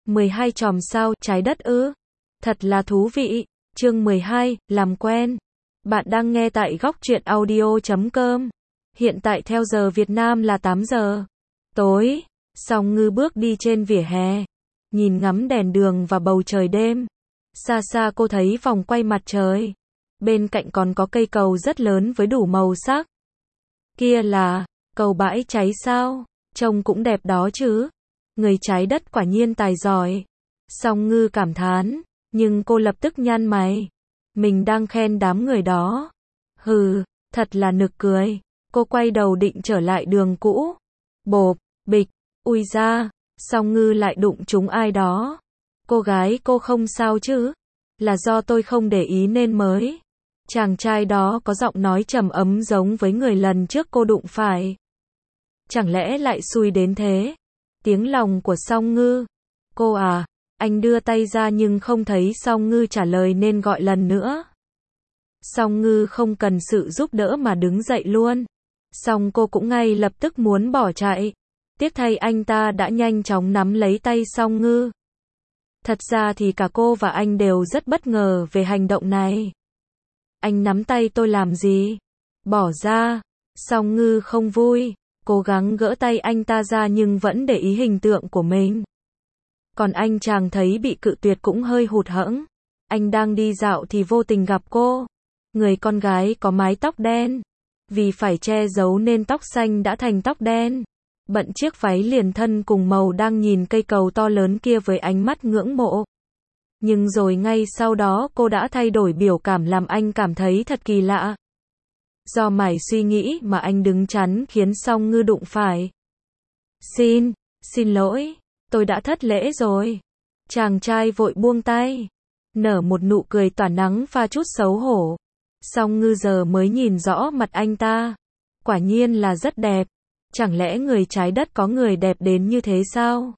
12 chòm sao, trái đất ư? Thật là thú vị. Chương 12, làm quen. Bạn đang nghe tại góc truyện audio.com. Hiện tại theo giờ Việt Nam là 8 giờ tối. Song Ngư bước đi trên vỉa hè, nhìn ngắm đèn đường và bầu trời đêm. Xa xa cô thấy vòng quay mặt trời. Bên cạnh còn có cây cầu rất lớn với đủ màu sắc. Kia là cầu bãi cháy sao? Trông cũng đẹp đó chứ. Người trái đất quả nhiên tài giỏi. Song Ngư cảm thán, nhưng cô lập tức nhăn mày. Mình đang khen đám người đó. Hừ, thật là nực cười. Cô quay đầu định trở lại đường cũ. Bộp, bịch, ui da, Song Ngư lại đụng trúng ai đó. Cô gái cô không sao chứ? Là do tôi không để ý nên mới. Chàng trai đó có giọng nói trầm ấm giống với người lần trước cô đụng phải. Chẳng lẽ lại xui đến thế? Tiếng lòng của Song Ngư. Cô à? Anh đưa tay ra nhưng không thấy Song Ngư trả lời nên gọi lần nữa. Song Ngư không cần sự giúp đỡ mà đứng dậy luôn. Song cô cũng ngay lập tức muốn bỏ chạy. Tiếc thay anh ta đã nhanh chóng nắm lấy tay Song Ngư. Thật ra thì cả cô và anh đều rất bất ngờ về hành động này. Anh nắm tay tôi làm gì? Bỏ ra. Song Ngư không vui, cố gắng gỡ tay anh ta ra nhưng vẫn để ý hình tượng của mình. Còn anh chàng thấy bị cự tuyệt cũng hơi hụt hẫng. Anh đang đi dạo thì vô tình gặp cô. Người con gái có mái tóc đen. Vì phải che giấu nên tóc xanh đã thành tóc đen. Bận chiếc váy liền thân cùng màu đang nhìn cây cầu to lớn kia với ánh mắt ngưỡng mộ. Nhưng rồi ngay sau đó cô đã thay đổi biểu cảm làm anh cảm thấy thật kỳ lạ. Do mải suy nghĩ mà anh đứng chắn khiến Song Ngư đụng phải. Xin lỗi, tôi đã thất lễ rồi. Chàng trai vội buông tay, nở một nụ cười tỏa nắng pha chút xấu hổ. Song Ngư giờ mới nhìn rõ mặt anh ta. Quả nhiên là rất đẹp. Chẳng lẽ người trái đất có người đẹp đến như thế sao?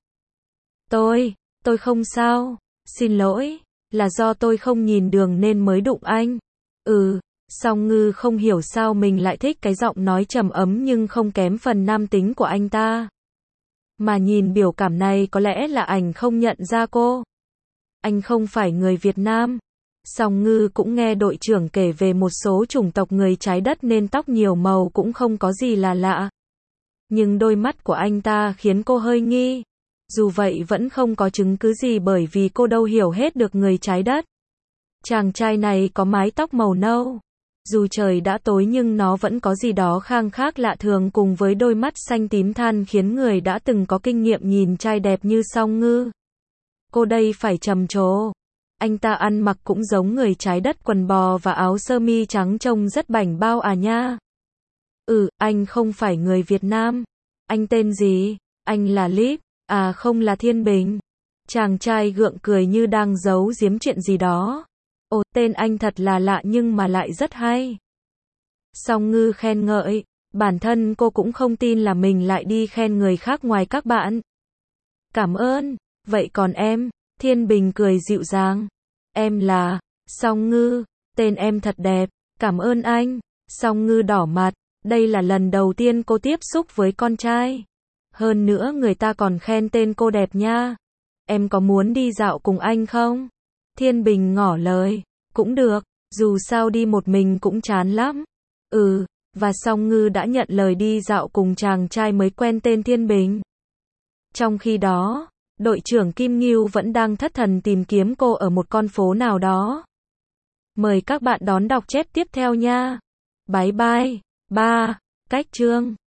Tôi không sao. Xin lỗi, là do tôi không nhìn đường nên mới đụng anh. Song Ngư không hiểu sao mình lại thích cái giọng nói trầm ấm nhưng không kém phần nam tính của anh ta. Mà nhìn biểu cảm này có lẽ là anh không nhận ra cô. Anh không phải người Việt Nam. Song Ngư cũng nghe đội trưởng kể về một số chủng tộc người trái đất nên tóc nhiều màu cũng không có gì là lạ. Nhưng đôi mắt của anh ta khiến cô hơi nghi. Dù vậy vẫn không có chứng cứ gì bởi vì cô đâu hiểu hết được người trái đất. Chàng trai này có mái tóc màu nâu. Dù trời đã tối nhưng nó vẫn có gì đó khang khác lạ thường cùng với đôi mắt xanh tím than khiến người đã từng có kinh nghiệm nhìn trai đẹp như Song Ngư. Cô đây phải trầm trồ. Anh ta ăn mặc cũng giống người trái đất, quần bò và áo sơ mi trắng trông rất bảnh bao à nha. Anh không phải người Việt Nam. Anh tên gì? Anh là Lip. À không, là Thiên Bình. Chàng trai gượng cười như đang giấu giếm chuyện gì đó. Ồ, tên anh thật là lạ nhưng mà lại rất hay. Song Ngư khen ngợi. Bản thân cô cũng không tin là mình lại đi khen người khác ngoài các bạn. Cảm ơn. Vậy còn em? Thiên Bình cười dịu dàng. Em là Song Ngư. Tên em thật đẹp. Cảm ơn anh. Song Ngư đỏ mặt. Đây là lần đầu tiên cô tiếp xúc với con trai. Hơn nữa người ta còn khen tên cô đẹp nha. Em có muốn đi dạo cùng anh không? Thiên Bình ngỏ lời. Cũng được, dù sao đi một mình cũng chán lắm. Và Song Ngư đã nhận lời đi dạo cùng chàng trai mới quen tên Thiên Bình. Trong khi đó, đội trưởng Kim Ngưu vẫn đang thất thần tìm kiếm cô ở một con phố nào đó. Mời các bạn đón đọc chép tiếp theo nha. Bye bye. 3. Cách chương